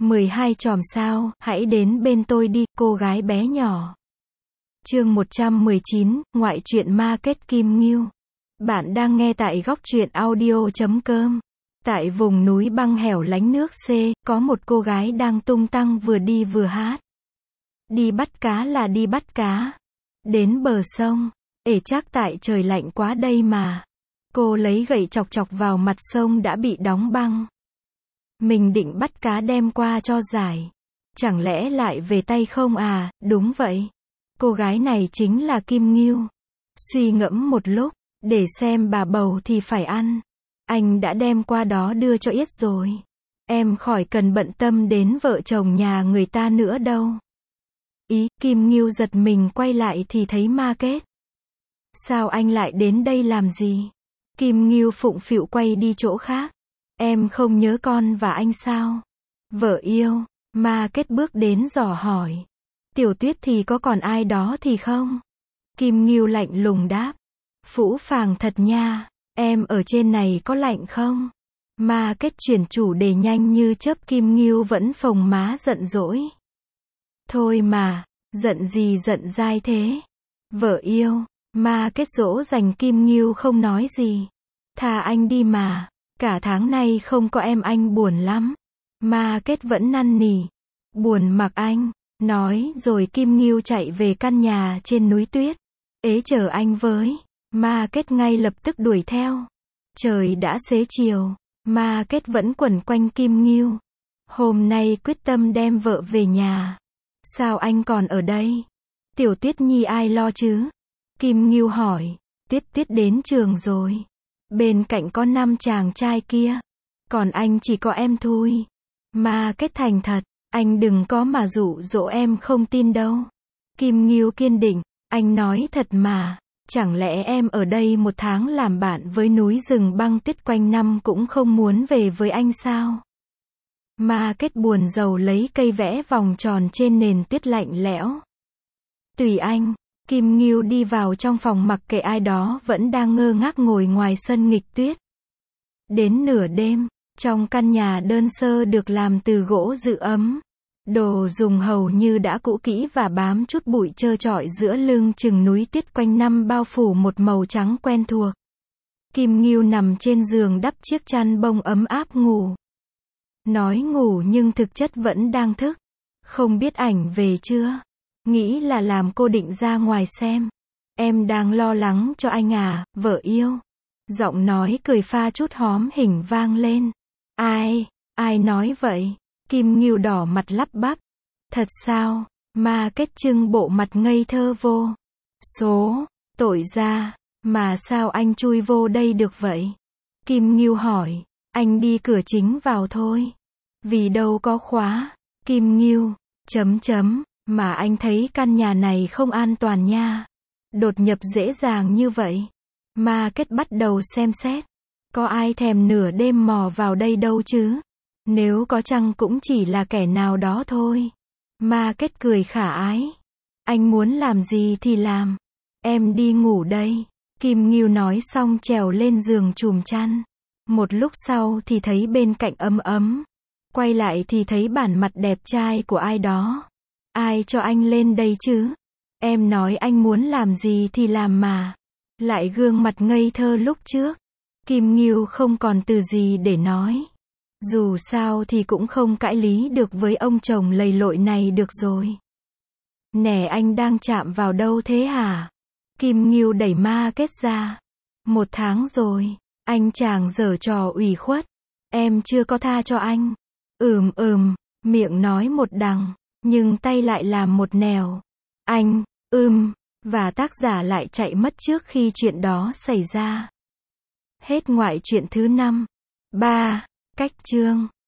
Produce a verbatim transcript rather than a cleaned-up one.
mười hai chòm sao, hãy đến bên tôi đi, cô gái bé nhỏ. Chương một trăm mười chín, ngoại truyện ma kết Kim Ngưu. Bạn đang nghe tại góc truyện audio chấm com. Tại vùng núi băng hẻo lánh nước C, có một cô gái đang tung tăng vừa đi vừa hát. Đi bắt cá là đi bắt cá. Đến bờ sông, ể chắc tại trời lạnh quá đây mà. Cô lấy gậy chọc chọc vào mặt sông đã bị đóng băng. Mình định bắt cá đem qua cho giải. Chẳng lẽ lại về tay không à? Đúng vậy. Cô gái này chính là Kim Ngưu. Suy ngẫm một lúc, để xem bà bầu thì phải ăn. Anh đã đem qua đó đưa cho Yết rồi. Em khỏi cần bận tâm đến vợ chồng nhà người ta nữa đâu. Ý, Kim Ngưu giật mình quay lại thì thấy Ma Kết. Sao anh lại đến đây làm gì? Kim Ngưu phụng phịu quay đi chỗ khác. Em không nhớ con và anh sao? Vợ yêu, Ma Kết bước đến dò hỏi. Tiểu Tuyết thì có còn ai đó thì không? Kim Ngưu lạnh lùng đáp. Phũ phàng thật nha, em ở trên này có lạnh không? Ma Kết chuyển chủ đề nhanh như chớp. Kim Ngưu vẫn phồng má giận dỗi. Thôi mà, giận gì giận dai thế? Vợ yêu, Ma Kết dỗ dành. Kim Ngưu không nói gì. Thà anh đi mà, cả tháng nay không có em anh buồn lắm. Ma Kết vẫn năn nỉ. Buồn mặc anh, nói rồi Kim Ngưu chạy về căn nhà trên núi tuyết. Ế chờ anh với. Ma Kết ngay lập tức đuổi theo. Trời đã xế chiều, Ma Kết vẫn quẩn quanh Kim Ngưu. Hôm nay quyết tâm đem vợ về nhà. Sao anh còn ở đây? Tiểu Tuyết Nhi ai lo chứ? Kim Ngưu hỏi. Tuyết Tuyết đến trường rồi. Bên cạnh có năm chàng trai kia. Còn anh chỉ có em thôi. Ma Kết thành thật. Anh đừng có mà dụ dỗ em không tin đâu. Kim Ngưu kiên định. Anh nói thật mà. Chẳng lẽ em ở đây một tháng làm bạn với núi rừng băng tuyết quanh năm cũng không muốn về với anh sao? Ma Kết buồn rầu lấy cây vẽ vòng tròn trên nền tuyết lạnh lẽo. Tùy anh. Kim Ngưu đi vào trong phòng mặc kệ ai đó vẫn đang ngơ ngác ngồi ngoài sân nghịch tuyết. Đến nửa đêm, trong căn nhà đơn sơ được làm từ gỗ dự ấm. Đồ dùng hầu như đã cũ kỹ và bám chút bụi trơ trọi giữa lưng chừng núi tuyết quanh năm bao phủ một màu trắng quen thuộc. Kim Ngưu nằm trên giường đắp chiếc chăn bông ấm áp ngủ. Nói ngủ nhưng thực chất vẫn đang thức. Không biết ảnh về chưa? Nghĩ là làm cô định ra ngoài xem. Em đang lo lắng cho anh à, vợ yêu. Giọng nói cười pha chút hóm hỉnh vang lên. Ai, ai nói vậy? Kim Ngưu đỏ mặt lắp bắp. Thật sao? Ma Kết trưng bộ mặt ngây thơ vô số. Tội ra, mà sao anh chui vô đây được vậy? Kim Ngưu hỏi. Anh đi cửa chính vào thôi. Vì đâu có khóa. Kim Ngưu, chấm chấm, mà anh thấy căn nhà này không an toàn nha. Đột nhập dễ dàng như vậy. Ma Kết bắt đầu xem xét. Có ai thèm nửa đêm mò vào đây đâu chứ? Nếu có chăng cũng chỉ là kẻ nào đó thôi. Ma Kết cười khả ái. Anh muốn làm gì thì làm. Em đi ngủ đây. Kim Ngưu nói xong trèo lên giường chùm chăn. Một lúc sau thì thấy bên cạnh ấm ấm. Quay lại thì thấy bản mặt đẹp trai của ai đó. Ai cho anh lên đây chứ? Em nói anh muốn làm gì thì làm mà. Lại gương mặt ngây thơ lúc trước. Kim Ngưu không còn từ gì để nói. Dù sao thì cũng không cãi lý được với ông chồng lầy lội này được rồi. Nè anh đang chạm vào đâu thế hả? Kim Ngưu đẩy Ma Kết ra. Một tháng rồi, anh chàng giở trò ủy khuất. Em chưa có tha cho anh. Ừm ừm, miệng nói một đằng, nhưng tay lại làm một nẻo. Anh, ưm, và tác giả lại chạy mất trước khi chuyện đó xảy ra. Hết ngoại truyện thứ năm. ba. Cách chương